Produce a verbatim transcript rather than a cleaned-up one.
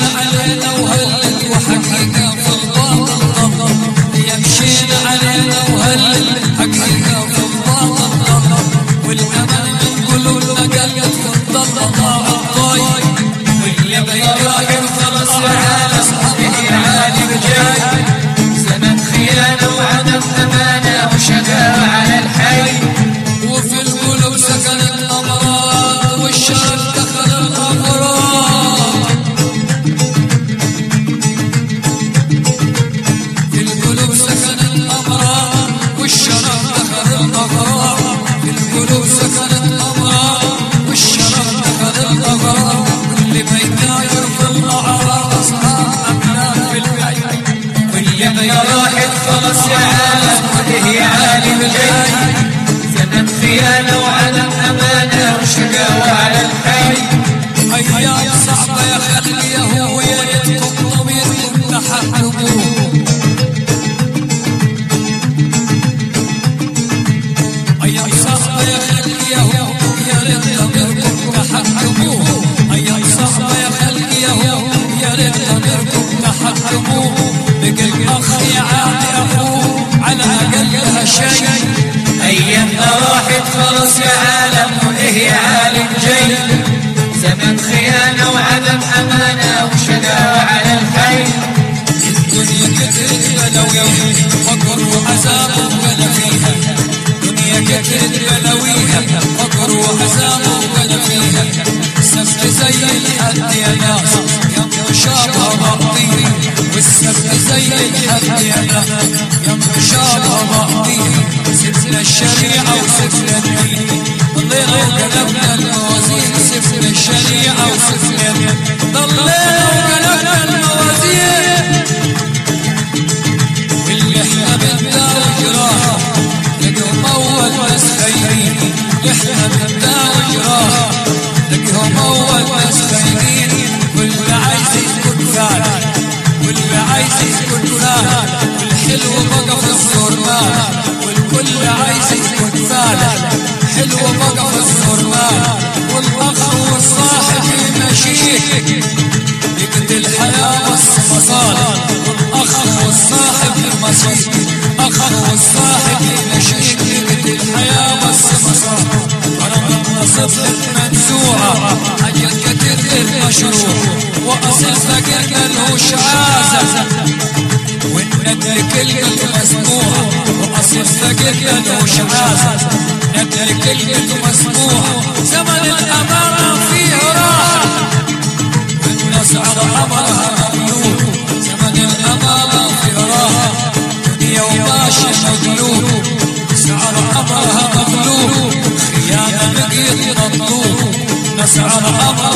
مشينا علينا وهلت وحقيقة في الباطل ضل يا مشينا علينا وهلت حقيقة في الباطل ضل والأمل من قلوبنا قلت في الضل ضاع الضايق واللي بيراقب خلص العالم به عالم جاي زمن خيانة وعدم أمانة وشقاوة على الحي وفي القلوب سكن الأمراض والشر دخل الأمراض في القلوب سكن الأمراض والشر دخل الأمراض في القلوب سكن الأمراض والشر دخل الأمراض واللي بيتاجر في الأعراض أصحاب أملاك في الحي واللي بيراحل خلص يا عالم وده عالم جاي زمن خيانة وعدم أمانة وشقاوة على الحي أيام صعبة يا خلي يا هو يا ريتكم ضميركم تحكموا أيام صعبة يا خلي يا هو يا ريت ضميركم تحكموا أيام صعبة يا خلي يا هو يا ريت ضميركم تحكموا بقى الأخ يعادي أخوه على أقلها شيء أيامنا راحت خلص يا عالم وإيه عالم جاي زمن خيانة وعدم أمانة وشقاوة على الحي الدنيا كترت بلويها فقر وعذاب ولا فيها الدنيا كترت بلويها فقر وعذاب ولا فيها السبت زي الحد يا ناس يوم شابها مقضيها والسبت زي الحد يا ناس يوم شابها مقضيها سفنا الشريعة وسفنا الدين ضلينا وقلبنا الموازين سفنا الشريعة وسفنا الدين ضلينا وقلبنا الموازين واللي احنا بندار جراح لقيهم أول ناس خايبين احنا بندار جراح لقيهم أول ناس خايبين واللي عايز يسكت فعلا واللي عايز يسكت فعلا والحلو بقى في الصرمان والكل عايز يسكت فعلا حلو بقى في الصرمان والأخ والصاحب يمشيك يقضي الحياة والصمصان والأخ والصاحب يمشيك أخ والصاحب يمشيك يقضي الحياة والصمصان ورغم صفحة منزوعة أجل كتير غير مشروع وأصل فقر ملهوش عازة والندل كلمة مسموعة وأصل فقر ملهوش عازة ندل كلمة مسموعة زمن الأمانة فيه راحة والناس على أمرها مملوك زمن الأمانة فيه راحة دنيا وماشي مغلوب سعر أمرها مملوك خيانة بقيت مطلوب ناس على أمرها